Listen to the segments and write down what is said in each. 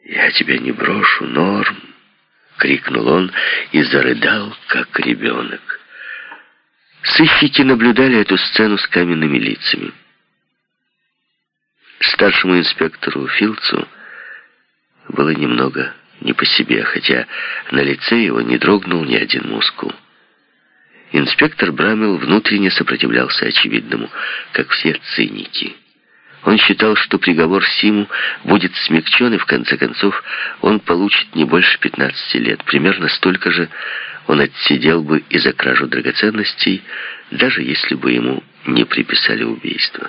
«Я тебя не брошу, Норм!» — крикнул он и зарыдал, как ребенок. Сыщики наблюдали эту сцену с каменными лицами. Старшему инспектору Филдсу было немного не по себе, хотя на лице его не дрогнул ни один мускул. Инспектор Браммел внутренне сопротивлялся очевидному, как все циники. Он считал, что приговор Симу будет смягчен, и в конце концов он получит не больше 15 лет. Примерно столько же он отсидел бы и за кражу драгоценностей, даже если бы ему не приписали убийство.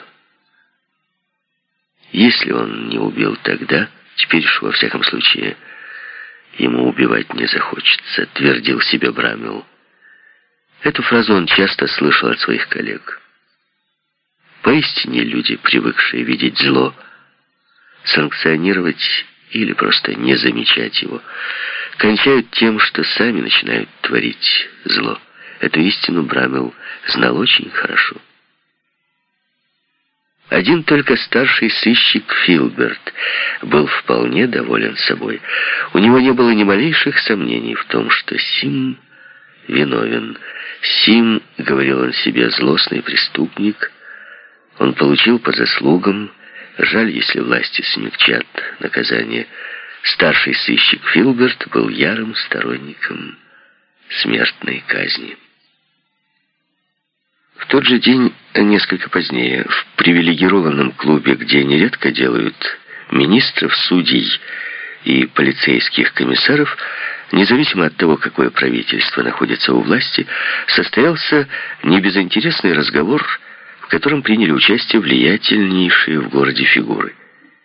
Если он не убил тогда, теперь уж во всяком случае ему убивать не захочется, твердил себе Браммел. Эту фразу он часто слышал от своих коллег. Поистине люди, привыкшие видеть зло, санкционировать или просто не замечать его, кончают тем, что сами начинают творить зло. Эту истину Браммел знал очень хорошо. Один только старший сыщик Филберт был вполне доволен собой. У него не было ни малейших сомнений в том, что Сим виновен. Сим, говорил он себе, злостный преступник. Он получил по заслугам. Жаль, если власти смягчат наказание. Старший сыщик Филберт был ярым сторонником смертной казни. В тот же день, несколько позднее, в привилегированном клубе, где нередко делают министров, судей и полицейских комиссаров, независимо от того, какое правительство находится у власти, состоялся небезынтересный разговор, в котором приняли участие влиятельнейшие в городе фигуры.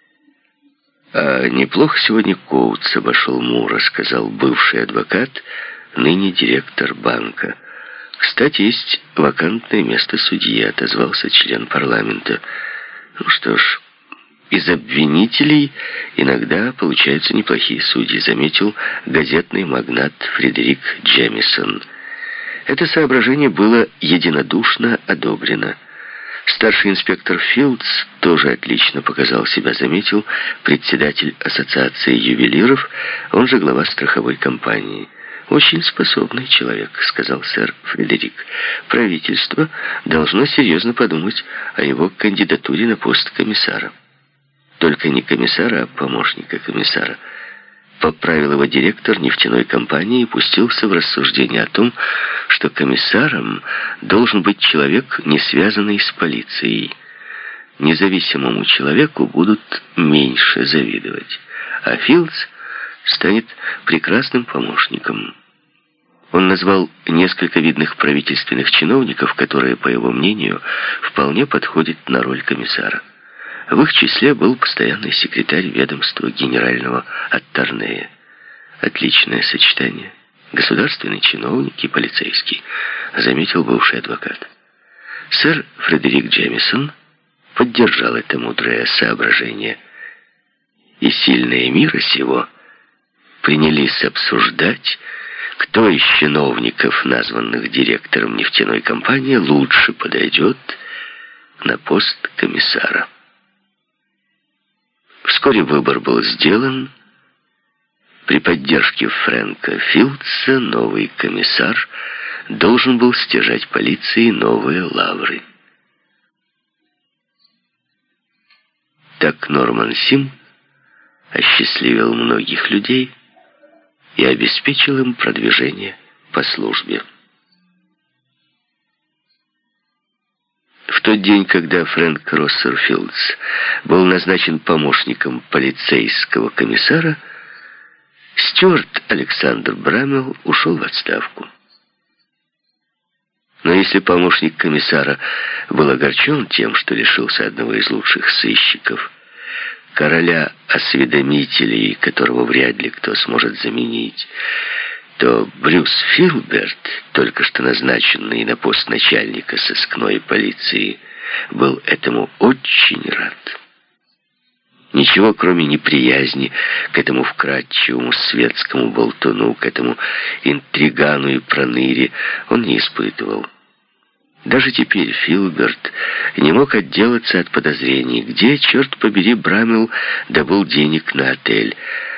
«А неплохо сегодня Коутс обошел Мура», — сказал бывший адвокат, ныне директор банка. «Кстати, есть вакантное место судьи», — отозвался член парламента. «Ну что ж, из обвинителей иногда получаются неплохие судьи», — заметил газетный магнат Фредерик Джемисон. Это соображение было единодушно одобрено. Старший инспектор Филдс тоже отлично показал себя, заметил председатель ассоциации ювелиров, он же глава страховой компании. «Очень способный человек», — сказал сэр Фредерик. «Правительство должно серьезно подумать о его кандидатуре на пост комиссара». Только не комиссара, а помощника комиссара. Поправил его директор нефтяной компании и пустился в рассуждение о том, что комиссаром должен быть человек, не связанный с полицией. Независимому человеку будут меньше завидовать, а Филдс станет прекрасным помощником. Он назвал несколько видных правительственных чиновников, которые, по его мнению, вполне подходят на роль комиссара. В их числе был постоянный секретарь ведомства генерального Атторнея. Отличное сочетание. Государственный чиновник и полицейский, заметил бывший адвокат. Сэр Фредерик Джемисон поддержал это мудрое соображение. И сильные мира сего принялись обсуждать, кто из чиновников, названных директором нефтяной компании, лучше подойдет на пост комиссара. Вскоре выбор был сделан. При поддержке Фрэнка Филдса новый комиссар должен был стяжать полиции новые лавры. Так Норман Сим осчастливил многих людей и обеспечил им продвижение по службе. В тот день, когда Фрэнк Россерфилдс был назначен помощником полицейского комиссара, Стюарт Александр Браммел ушел в отставку. Но если помощник комиссара был огорчен тем, что лишился одного из лучших сыщиков, короля осведомителей, которого вряд ли кто сможет заменить, то Брюс Филберт, только что назначенный на пост начальника сыскной полиции, был этому очень рад. Ничего, кроме неприязни к этому вкрадчивому светскому болтуну, к этому интригану и проныре, он не испытывал. Даже теперь Филберт не мог отделаться от подозрений, где, черт побери, Браммел добыл денег на отель.